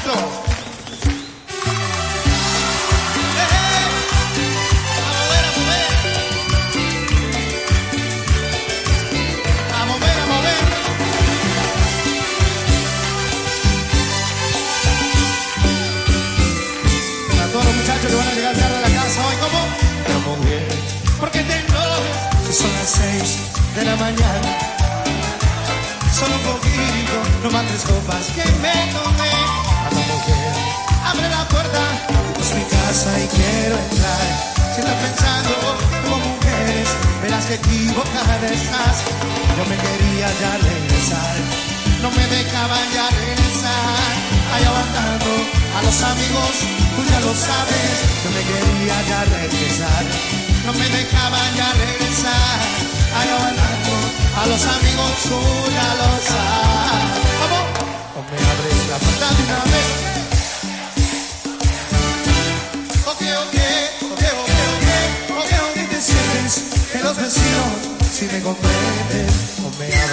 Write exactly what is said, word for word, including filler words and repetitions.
maestro. Eh, eh. A mover, a mover. A mover, a mover. A todos los muchachos que van a llegar tarde a la casa hoy, ¿cómo? Pero mujer, ¿por qué te enojas si son las seis de la mañana? Solo un poquito, no más tres copas que me tomé. A la mujer, abre la puerta, es mi casa y quiero entrar. Si estás pensando como mujeres, verás que equivocada estás. Yo me quería ya regresar, no me dejaban ya regresar. Ahí aguantando a los amigos, tú ya lo sabes. Yo me quería ya regresar, no me dejaban ya regresar. Ahí aguantando a los amigos, tú ya lo sabes. ¿Cómo? O me abres la puerta de una vez. Ok, ok, ok, ok, ok, ok, ok, te sientes que los vecinos si me comprenden. O me abres